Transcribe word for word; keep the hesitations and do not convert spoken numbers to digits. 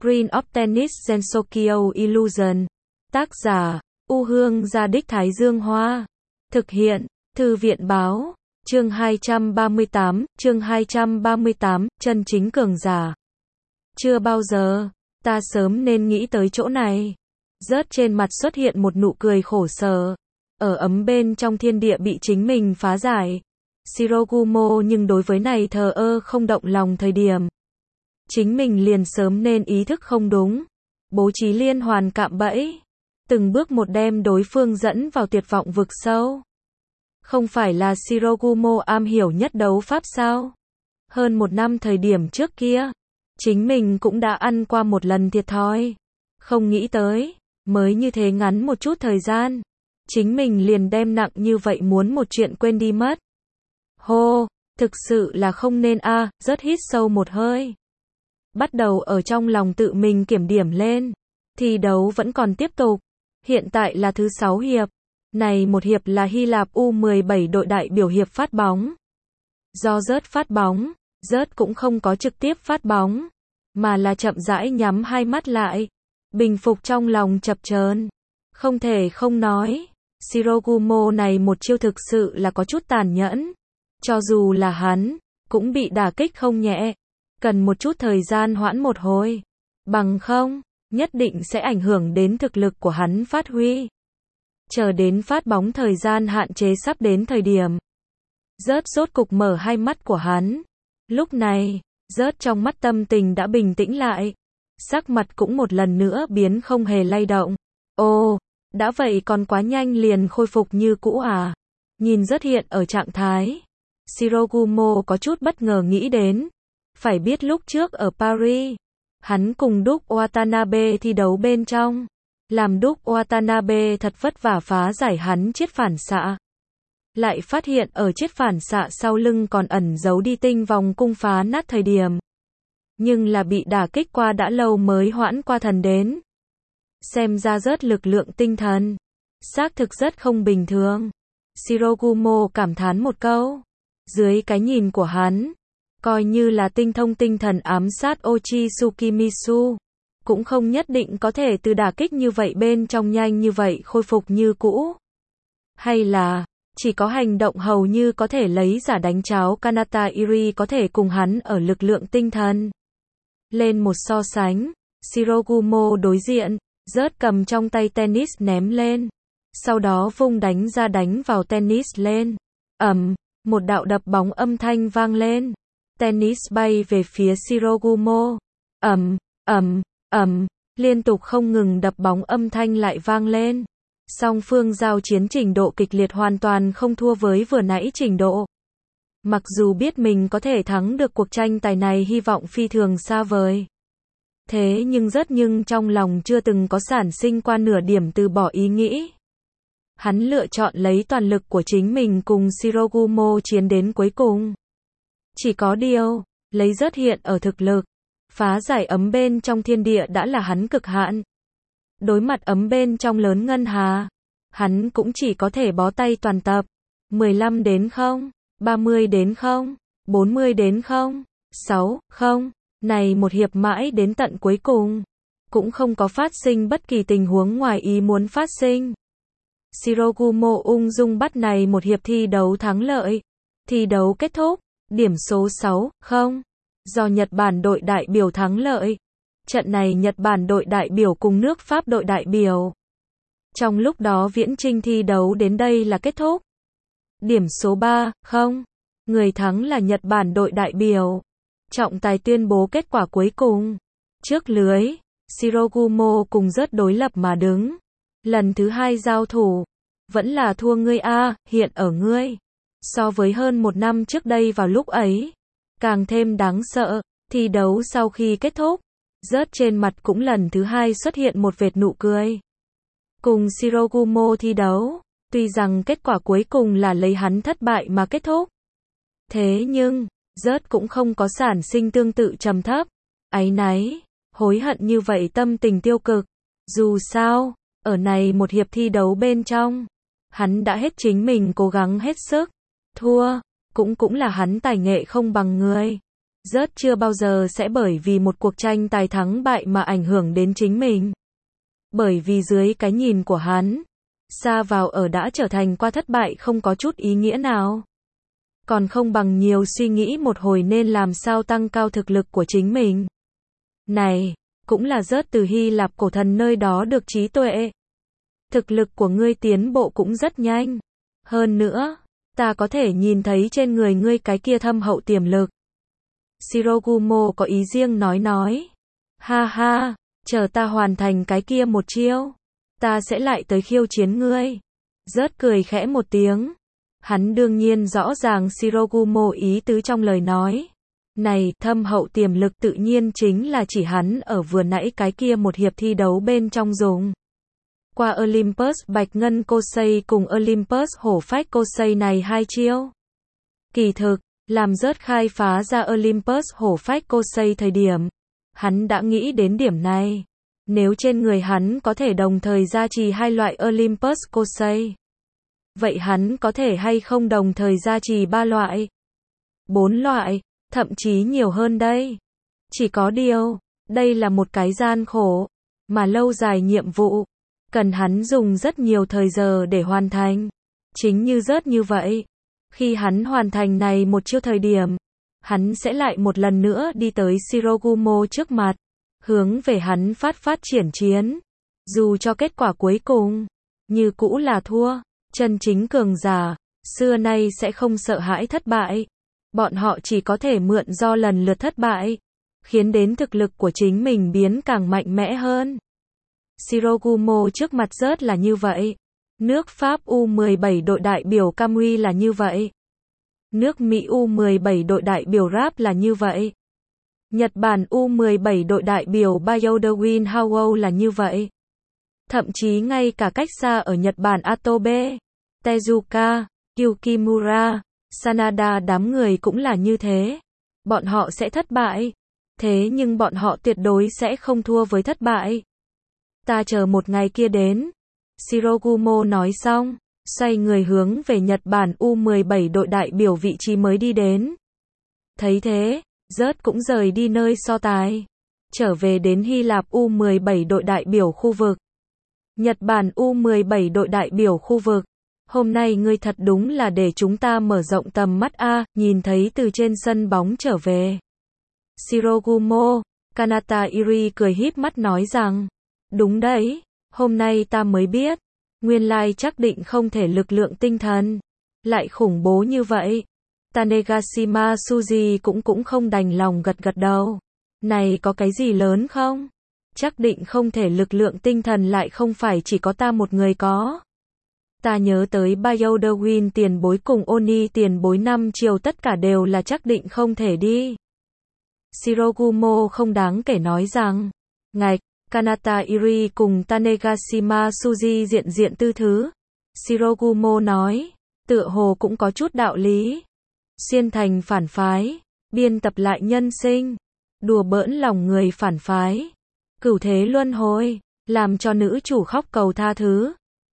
Screen of Tennis Gensokyo Illusion. Tác giả, U Hương Gia Đích Thái Dương Hoa. Thực hiện, Thư viện Báo. Chương hai trăm ba mươi tám, chương hai trăm ba mươi tám, chân chính cường giả. Chưa bao giờ, ta sớm nên nghĩ tới chỗ này. Rớt trên mặt xuất hiện một nụ cười khổ sở. Ở ấm bên trong thiên địa bị chính mình phá giải. Shirogumo nhưng đối với này thờ ơ không động lòng thời điểm. Chính mình liền sớm nên ý thức không đúng. Bố trí liên hoàn cạm bẫy. Từng bước một đem đối phương dẫn vào tuyệt vọng vực sâu. Không phải là Shirogumo am hiểu nhất đấu pháp sao? Hơn một năm thời điểm trước kia, chính mình cũng đã ăn qua một lần thiệt thòi. Không nghĩ tới, mới như thế ngắn một chút thời gian, chính mình liền đem nặng như vậy muốn một chuyện quên đi mất. Hô, thực sự là không nên a, à, rất hít sâu một hơi. Bắt đầu ở trong lòng tự mình kiểm điểm lên. Thi đấu vẫn còn tiếp tục. Hiện tại là thứ sáu hiệp. Này một hiệp là Hy Lạp U mười bảy đội đại biểu hiệp phát bóng. Do rớt phát bóng, rớt cũng không có trực tiếp phát bóng, mà là chậm rãi nhắm hai mắt lại, bình phục trong lòng chập chờn. Không thể không nói, Shirogumo này một chiêu thực sự là có chút tàn nhẫn. Cho dù là hắn, cũng bị đả kích không nhẹ. Cần một chút thời gian hoãn một hồi. Bằng không, nhất định sẽ ảnh hưởng đến thực lực của hắn phát huy. Chờ đến phát bóng thời gian hạn chế sắp đến thời điểm. Rớt rốt cục mở hai mắt của hắn. Lúc này, rớt trong mắt tâm tình đã bình tĩnh lại. Sắc mặt cũng một lần nữa biến không hề lay động. Ồ, đã vậy còn quá nhanh liền khôi phục như cũ à? Nhìn rớt hiện ở trạng thái. Shirogumo có chút bất ngờ nghĩ đến. Phải biết lúc trước ở Paris, hắn cùng Duke Watanabe thi đấu bên trong. Làm Duke Watanabe thật vất vả phá giải hắn chiết phản xạ. Lại phát hiện ở chiết phản xạ sau lưng còn ẩn giấu đi tinh vòng cung phá nát thời điểm. Nhưng là bị đả kích qua đã lâu mới hoãn qua thần đến. Xem ra rất lực lượng tinh thần. Xác thực rất không bình thường. Shirogumo cảm thán một câu. Dưới cái nhìn của hắn, coi như là tinh thông tinh thần ám sát Ochi Tsukimisu, cũng không nhất định có thể từ đả kích như vậy bên trong nhanh như vậy khôi phục như cũ. Hay là, chỉ có hành động hầu như có thể lấy giả đánh cháo Kanata Iri có thể cùng hắn ở lực lượng tinh thần. Lên một so sánh, Shirogumo đối diện, rớt cầm trong tay tennis ném lên. Sau đó vung đánh ra đánh vào tennis lên. Ầm, một đạo đập bóng âm thanh vang lên. Tennis bay về phía Shirogumo. Ầm, ầm, ầm, liên tục không ngừng đập bóng âm thanh lại vang lên. Song phương giao chiến trình độ kịch liệt hoàn toàn không thua với vừa nãy trình độ. Mặc dù biết mình có thể thắng được cuộc tranh tài này hy vọng phi thường xa vời. Thế nhưng rất nhưng trong lòng chưa từng có sản sinh qua nửa điểm từ bỏ ý nghĩ. Hắn lựa chọn lấy toàn lực của chính mình cùng Shirogumo chiến đến cuối cùng. Chỉ có điều, lấy rớt hiện ở thực lực, phá giải ấm bên trong thiên địa đã là hắn cực hạn. Đối mặt ấm bên trong lớn ngân hà, hắn cũng chỉ có thể bó tay toàn tập. mười lăm đến không, ba mươi đến không, bốn mươi đến không, sáu, không. Này một hiệp mãi đến tận cuối cùng, cũng không có phát sinh bất kỳ tình huống ngoài ý muốn phát sinh. Shirogumo ung dung bắt này một hiệp thi đấu thắng lợi. Thi đấu kết thúc, điểm số sáu, không. Do Nhật Bản đội đại biểu thắng lợi. Trận này Nhật Bản đội đại biểu cùng nước Pháp đội đại biểu. Trong lúc đó viễn trinh thi đấu đến đây là kết thúc. Điểm số ba, không. Người thắng là Nhật Bản đội đại biểu. Trọng tài tuyên bố kết quả cuối cùng. Trước lưới, Shirogumo cùng rớt đối lập mà đứng. Lần thứ hai giao thủ, vẫn là thua ngươi a, hiện ở ngươi. So với hơn một năm trước đây vào lúc ấy, càng thêm đáng sợ. Thi đấu sau khi kết thúc, rớt trên mặt cũng lần thứ hai xuất hiện một vệt nụ cười. Cùng Shirogumo thi đấu, tuy rằng kết quả cuối cùng là lấy hắn thất bại mà kết thúc. Thế nhưng, rớt cũng không có sản sinh tương tự trầm thấp, áy náy, hối hận như vậy tâm tình tiêu cực. Dù sao, ở này một hiệp thi đấu bên trong, hắn đã hết chính mình cố gắng hết sức. Thua, cũng cũng là hắn tài nghệ không bằng người. Rớt chưa bao giờ sẽ bởi vì một cuộc tranh tài thắng bại mà ảnh hưởng đến chính mình. Bởi vì dưới cái nhìn của hắn, sa vào ở đã trở thành qua thất bại không có chút ý nghĩa nào. Còn không bằng nhiều suy nghĩ một hồi nên làm sao tăng cao thực lực của chính mình. Này, cũng là rớt từ Hy Lạp cổ thần nơi đó được trí tuệ. Thực lực của ngươi tiến bộ cũng rất nhanh. Hơn nữa, ta có thể nhìn thấy trên người ngươi cái kia thâm hậu tiềm lực. Shirogumo có ý riêng nói nói. Ha ha, chờ ta hoàn thành cái kia một chiêu, ta sẽ lại tới khiêu chiến ngươi. Rớt cười khẽ một tiếng. Hắn đương nhiên rõ ràng Shirogumo ý tứ trong lời nói. Này, thâm hậu tiềm lực tự nhiên chính là chỉ hắn ở vừa nãy cái kia một hiệp thi đấu bên trong dùng. Qua Olympus Bạch Ngân Kosei cùng Olympus Hổ Phách Kosei này hai chiêu. Kỳ thực, làm rớt khai phá ra Olympus Hổ Phách Kosei thời điểm, hắn đã nghĩ đến điểm này. Nếu trên người hắn có thể đồng thời gia trì hai loại Olympus Kosei, vậy hắn có thể hay không đồng thời gia trì ba loại, bốn loại, thậm chí nhiều hơn đây. Chỉ có điều, đây là một cái gian khổ, mà lâu dài nhiệm vụ, cần hắn dùng rất nhiều thời giờ để hoàn thành. Chính như rớt như vậy, khi hắn hoàn thành này một chiêu thời điểm, hắn sẽ lại một lần nữa đi tới Shirogumo trước mặt, hướng về hắn phát phát triển chiến. Dù cho kết quả cuối cùng, như cũ là thua, chân chính cường giả, xưa nay sẽ không sợ hãi thất bại. Bọn họ chỉ có thể mượn do lần lượt thất bại, khiến đến thực lực của chính mình biến càng mạnh mẽ hơn. Shirogumo trước mặt rớt là như vậy. Nước Pháp U mười bảy đội đại biểu Camry là như vậy. Nước Mỹ U mười bảy đội đại biểu Rap là như vậy. Nhật Bản U mười bảy đội đại biểu Bayodawin Howell là như vậy. Thậm chí ngay cả cách xa ở Nhật Bản Atobe, Tezuka, Yukimura, Sanada đám người cũng là như thế. Bọn họ sẽ thất bại. Thế nhưng bọn họ tuyệt đối sẽ không thua với thất bại. Ta chờ một ngày kia đến. Shirogumo nói xong, xoay người hướng về Nhật Bản U mười bảy đội đại biểu vị trí mới đi đến. Thấy thế, rớt cũng rời đi nơi so tài, trở về đến Hy Lạp U mười bảy đội đại biểu khu vực. Nhật Bản U mười bảy đội đại biểu khu vực. Hôm nay ngươi thật đúng là để chúng ta mở rộng tầm mắt a, nhìn thấy từ trên sân bóng trở về. Shirogumo, Kanata Iri cười híp mắt nói rằng, đúng đấy, hôm nay ta mới biết, nguyên lai chắc định không thể lực lượng tinh thần lại khủng bố như vậy. Tanegashima Suji cũng cũng không đành lòng gật gật đầu. Này có cái gì lớn không? Chắc định không thể lực lượng tinh thần lại không phải chỉ có ta một người có. Ta nhớ tới Bayodawin tiền bối cùng Oni tiền bối năm chiều tất cả đều là chắc định không thể đi. Shirogumo không đáng kể nói rằng, ngạch, Kanata Iri cùng Tanegashima Suji diện diện tư thứ. Shirogumo nói, tựa hồ cũng có chút đạo lý. Xuyên thành phản phái, biên tập lại nhân sinh, đùa bỡn lòng người phản phái, cửu thế luân hồi, làm cho nữ chủ khóc cầu tha thứ.